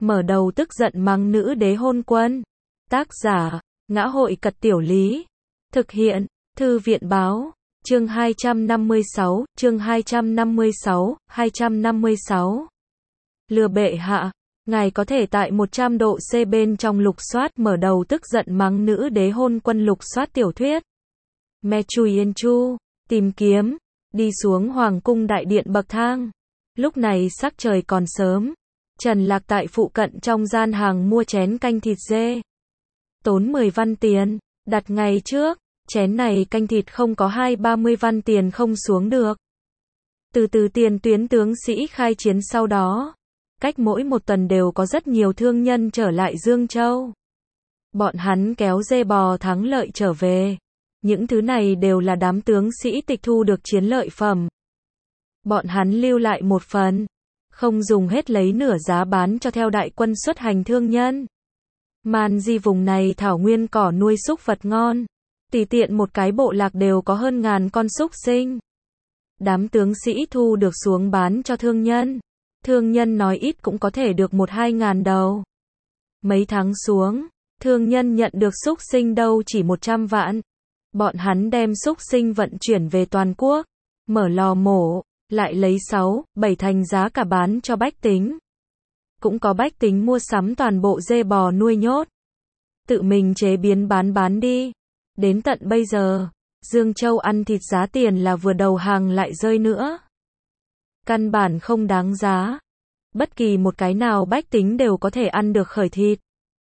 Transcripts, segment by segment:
mở đầu tức giận mắng nữ đế hôn quân. Tác giả, Ngã hội Cật Tiểu Lý. Thực hiện, Thư viện Báo. Chương 256, chương 256. Lừa bệ hạ. Ngài có thể tại 100 độ C bên trong lục soát mở đầu tức giận mắng nữ đế hôn quân lục soát tiểu thuyết. Me Chui Yên Chu, tìm kiếm, đi xuống hoàng cung đại điện bậc thang. Lúc này sắc trời còn sớm. Trần Lạc tại phụ cận trong gian hàng mua chén canh thịt dê. Tốn 10 văn tiền, đặt ngày trước, chén này canh thịt không có 20-30 văn tiền không xuống được. Từ tiền tuyến tướng sĩ khai chiến sau đó, cách mỗi một tuần đều có rất nhiều thương nhân trở lại Dương Châu. Bọn hắn kéo dê bò thắng lợi trở về. Những thứ này đều là đám tướng sĩ tịch thu được chiến lợi phẩm. Bọn hắn lưu lại một phần, không dùng hết lấy nửa giá bán cho theo đại quân xuất hành thương nhân. Man Di vùng này thảo nguyên cỏ nuôi súc vật ngon, tùy tiện một cái bộ lạc đều có hơn ngàn con súc sinh. Đám tướng sĩ thu được xuống bán cho thương nhân. Thương nhân nói ít cũng có thể được 1-2 ngàn đầu. Mấy tháng xuống, thương nhân nhận được súc sinh đâu chỉ 100 vạn. Bọn hắn đem súc sinh vận chuyển về toàn quốc, mở lò mổ, lại lấy 6-7 thành giá cả bán cho bách tính. Cũng có bách tính mua sắm toàn bộ dê bò nuôi nhốt, tự mình chế biến bán đi. Đến tận bây giờ, Dương Châu ăn thịt giá tiền là vừa đầu hàng lại rơi nữa. Căn bản không đáng giá. Bất kỳ một cái nào bách tính đều có thể ăn được khởi thịt.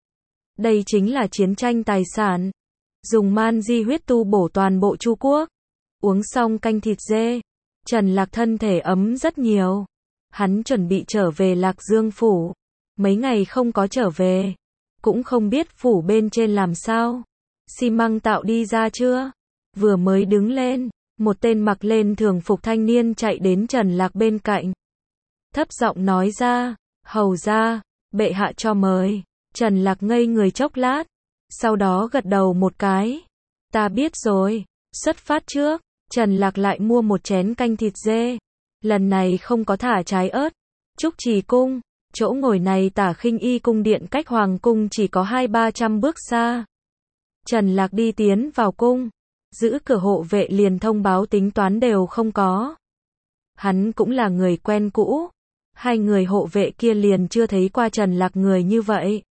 Đây chính là chiến tranh tài sản. Dùng man di huyết tu bổ toàn bộ Chu quốc. Uống xong canh thịt dê, Trần Lạc thân thể ấm rất nhiều. Hắn chuẩn bị trở về Lạc Dương phủ. Mấy ngày không có trở về, cũng không biết phủ bên trên làm sao. Xi măng tạo đi ra chưa? Vừa mới đứng lên, một tên mặc lên thường phục thanh niên chạy đến Trần Lạc bên cạnh. Thấp giọng nói ra, hầu ra, bệ hạ cho mời. Trần Lạc ngây người chốc lát, sau đó gật đầu một cái. Ta biết rồi. Xuất phát trước, Trần Lạc lại mua một chén canh thịt dê. Lần này không có thả trái ớt. Trúc Trì cung, chỗ ngồi này Tả Khinh Y cung điện cách hoàng cung chỉ có 200-300 bước xa. Trần Lạc đi tiến vào cung, giữ cửa hộ vệ liền thông báo tính toán đều không có. Hắn cũng là người quen cũ, hai người hộ vệ kia liền chưa thấy qua Trần Lạc người như vậy.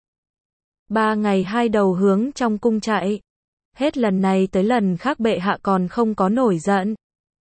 3 ngày 2 đầu hướng trong cung chạy, hết lần này tới lần khác bệ hạ còn không có nổi giận.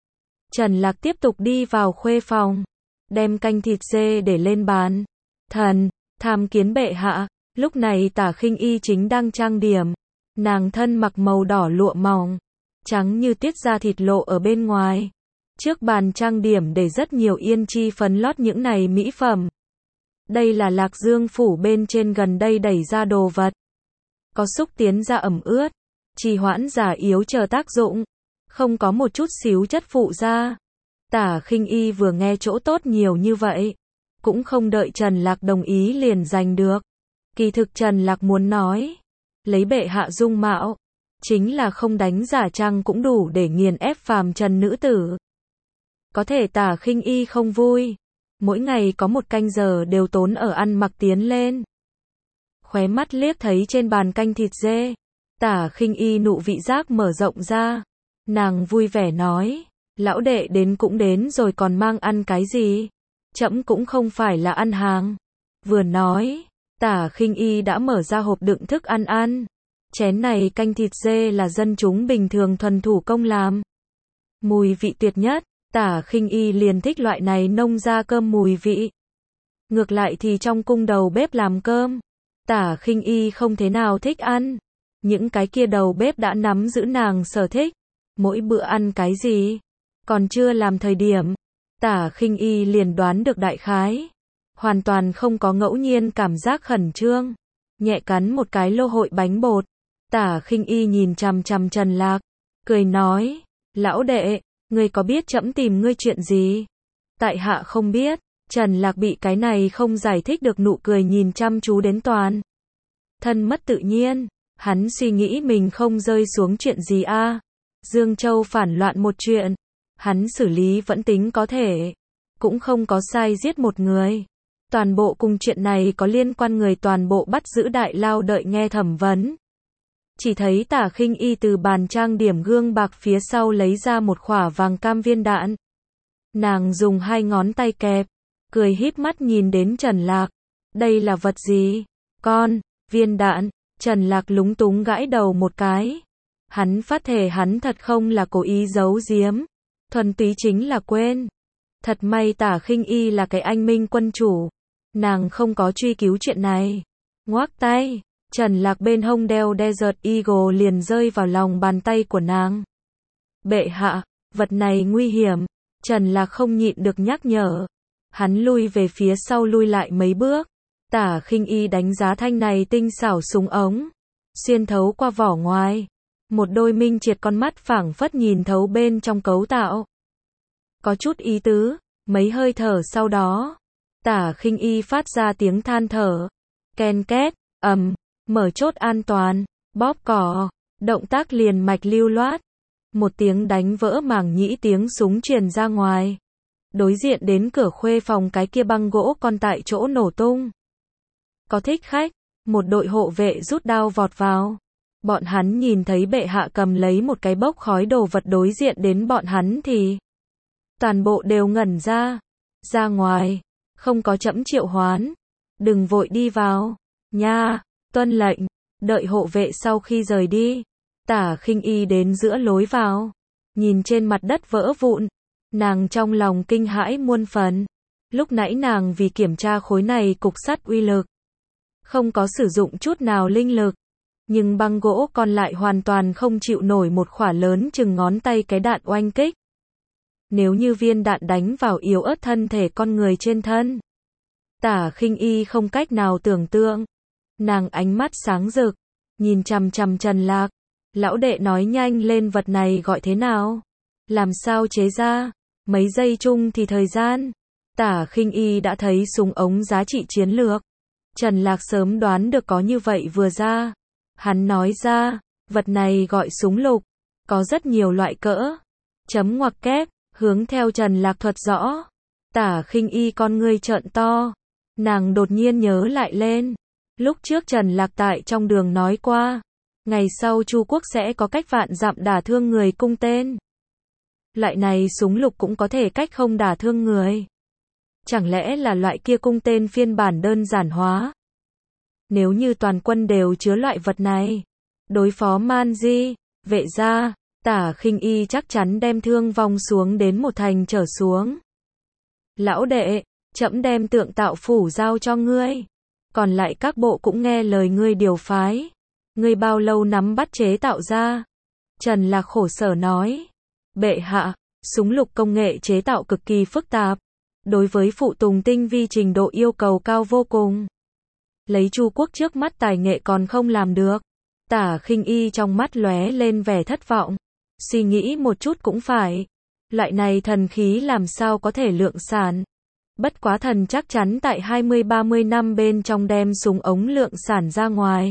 Trần Lạc tiếp tục đi vào khuê phòng, đem canh thịt dê để lên bàn. Thần, tham kiến bệ hạ. Lúc này Tả Khinh Y chính đang trang điểm. Nàng thân mặc màu đỏ lụa mỏng, trắng như tuyết, da thịt lộ ở bên ngoài. Trước bàn trang điểm để rất nhiều yên chi phấn lót những này mỹ phẩm. Đây là Lạc Dương phủ bên trên gần đây đẩy ra đồ vật. Có xúc tiến da ẩm ướt, trì hoãn già yếu chờ tác dụng, không có một chút xíu chất phụ da. Tả Khinh Y vừa nghe chỗ tốt nhiều như vậy, cũng không đợi Trần Lạc đồng ý liền giành được. Kỳ thực Trần Lạc muốn nói, lấy bệ hạ dung mạo, chính là không đánh giả trang cũng đủ để nghiền ép phàm trần nữ tử. Có thể Tả Khinh Y không vui, mỗi ngày có một canh giờ đều tốn ở ăn mặc tiến lên. Khóe mắt liếc thấy trên bàn canh thịt dê, Tả Khinh Y nụ vị giác mở rộng ra. Nàng vui vẻ nói, lão đệ đến cũng đến rồi còn mang ăn cái gì? Trẫm cũng không phải là ăn hàng. Vừa nói, Tả Khinh Y đã mở ra hộp đựng thức ăn. Chén này canh thịt dê là dân chúng bình thường thuần thủ công làm. Mùi vị tuyệt nhất, Tả Khinh Y liền thích loại này nông gia cơm mùi vị. Ngược lại thì trong cung đầu bếp làm cơm, Tả Khinh Y không thế nào thích ăn. Những cái kia đầu bếp đã nắm giữ nàng sở thích. Mỗi bữa ăn cái gì, còn chưa làm thời điểm, Tả Khinh Y liền đoán được đại khái. Hoàn toàn không có ngẫu nhiên cảm giác khẩn trương. Nhẹ cắn một cái lô hội bánh bột. Tả Khinh Y nhìn chằm chằm Trần Lạc, cười nói, lão đệ, ngươi có biết trẫm tìm ngươi chuyện gì? Tại hạ không biết. Trần Lạc bị cái này không giải thích được nụ cười nhìn chăm chú đến toàn thân mất tự nhiên. Hắn suy nghĩ mình không rơi xuống chuyện gì a. Dương Châu phản loạn một chuyện, hắn xử lý vẫn tính có thể, cũng không có sai giết một người. Toàn bộ cùng chuyện này có liên quan người toàn bộ bắt giữ đại lao đợi nghe thẩm vấn. Chỉ thấy Tả Khinh Y từ bàn trang điểm gương bạc phía sau lấy ra một khỏa vàng cam viên đạn. Nàng dùng 2 ngón tay kẹp, cười híp mắt nhìn đến Trần Lạc. Đây là vật gì? Con, viên đạn. Trần Lạc lúng túng gãi đầu một cái. Hắn phát thề hắn thật không là cố ý giấu giếm. Thuần túy chính là quên. Thật may Tả Khinh Y là cái anh minh quân chủ. Nàng không có truy cứu chuyện này. Ngoác tay, Trần Lạc bên hông đeo Desert Eagle liền rơi vào lòng bàn tay của nàng. Bệ hạ, vật này nguy hiểm. Trần Lạc không nhịn được nhắc nhở. Hắn lui về phía sau lui lại mấy bước. Tả Khinh Y đánh giá thanh này tinh xảo súng ống. Xuyên thấu qua vỏ ngoài. Một đôi minh triệt con mắt phảng phất nhìn thấu bên trong cấu tạo. Có chút ý tứ, mấy hơi thở sau đó. Tả Khinh Y phát ra tiếng than thở. Ken két, mở chốt an toàn, bóp cỏ, động tác liền mạch lưu loát. Một tiếng đánh vỡ màng nhĩ tiếng súng truyền ra ngoài. Đối diện đến cửa khuê phòng cái kia băng gỗ còn tại chỗ nổ tung. Có thích khách, một đội hộ vệ rút đao vọt vào. Bọn hắn nhìn thấy bệ hạ cầm lấy một cái bốc khói đồ vật đối diện đến bọn hắn thì toàn bộ đều ngẩn ra. Ra ngoài, không có trẫm triệu hoán. Đừng vội đi vào. Nha, tuân lệnh. Đợi hộ vệ sau khi rời đi. Tả Khinh Y đến giữa lối vào. Nhìn trên mặt đất vỡ vụn. Nàng trong lòng kinh hãi muôn phần. Lúc nãy nàng vì kiểm tra khối này cục sắt uy lực. Không có sử dụng chút nào linh lực. Nhưng băng gỗ còn lại hoàn toàn không chịu nổi một khỏa lớn chừng ngón tay cái đạn oanh kích. Nếu như viên đạn đánh vào yếu ớt thân thể con người trên thân. Tả Khinh Y không cách nào tưởng tượng. Nàng ánh mắt sáng rực. Nhìn chằm chằm Trần Lạc. Lão đệ nói nhanh lên vật này gọi thế nào? Làm sao chế ra? Mấy giây chung thì thời gian. Tả Khinh Y đã thấy súng ống giá trị chiến lược. Trần Lạc sớm đoán được có như vậy vừa ra. Hắn nói ra, vật này gọi súng lục. Có rất nhiều loại cỡ. Chấm ngoặc kép, hướng theo Trần Lạc thuật rõ. Tả Khinh Y con ngươi trợn to. Nàng đột nhiên nhớ lại lên. Lúc trước Trần Lạc tại trong đường nói qua. Ngày sau Chu quốc sẽ có cách vạn dặm đả thương người cung tên. Loại này súng lục cũng có thể cách không đả thương người. Chẳng lẽ là loại kia cung tên phiên bản đơn giản hóa? Nếu như toàn quân đều chứa loại vật này, đối phó Man Di, Vệ gia, Tả Khinh Y chắc chắn đem thương vong xuống đến 1 thành trở xuống. Lão đệ, trẫm đem Tượng Tạo Phủ giao cho ngươi. Còn lại các bộ cũng nghe lời ngươi điều phái. Ngươi bao lâu nắm bắt chế tạo ra? Trần Lạc khổ sở nói. Bệ hạ, súng lục công nghệ chế tạo cực kỳ phức tạp. Đối với phụ tùng tinh vi trình độ yêu cầu cao vô cùng. Lấy Chu quốc trước mắt tài nghệ còn không làm được. Tả Khinh Y trong mắt lóe lên vẻ thất vọng. Suy nghĩ một chút cũng phải. Loại này thần khí làm sao có thể lượng sản. Bất quá thần chắc chắn tại 20-30 năm bên trong đem súng ống lượng sản ra ngoài.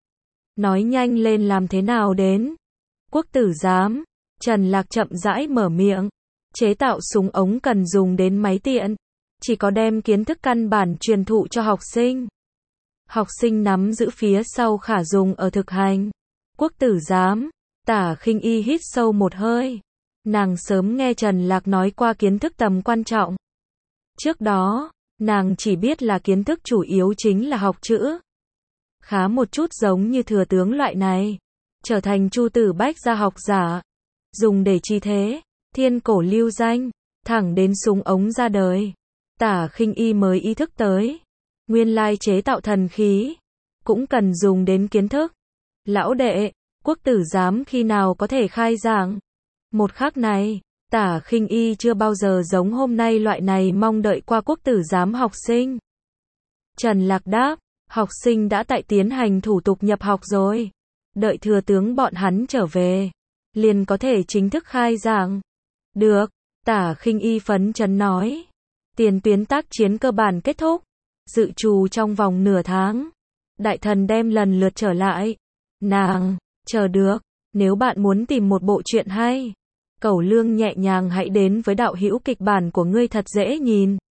Nói nhanh lên làm thế nào đến. Quốc tử giám. Trần Lạc chậm rãi mở miệng. Chế tạo súng ống cần dùng đến máy tiện. Chỉ có đem kiến thức căn bản truyền thụ cho học sinh. Học sinh nắm giữ phía sau khả dùng ở thực hành. Quốc tử giám. Tả Khinh Y hít sâu một hơi. Nàng sớm nghe Trần Lạc nói qua kiến thức tầm quan trọng. Trước đó, nàng chỉ biết là kiến thức chủ yếu chính là học chữ. Khá một chút giống như thừa tướng loại này. Trở thành Chu tử bách gia học giả. Dùng để chi thế. Thiên cổ lưu danh. Thẳng đến súng ống ra đời. Tả Khinh Y mới ý thức tới. Nguyên lai chế tạo thần khí. Cũng cần dùng đến kiến thức. Lão đệ, quốc tử giám khi nào có thể khai giảng. Một khắc này, Tả Khinh Y chưa bao giờ giống hôm nay loại này mong đợi qua quốc tử giám học sinh. Trần Lạc đáp, học sinh đã tại tiến hành thủ tục nhập học rồi. Đợi thừa tướng bọn hắn trở về. Liền có thể chính thức khai giảng. Được, Tả Khinh Y phấn chấn nói. Tiền tuyến tác chiến cơ bản kết thúc. Dự trù trong vòng nửa tháng. Đại thần đem lần lượt trở lại. Nàng, chờ được. Nếu bạn muốn tìm một bộ truyện hay. Cẩu Lương nhẹ nhàng hãy đến với đạo hữu kịch bản của ngươi thật dễ nhìn.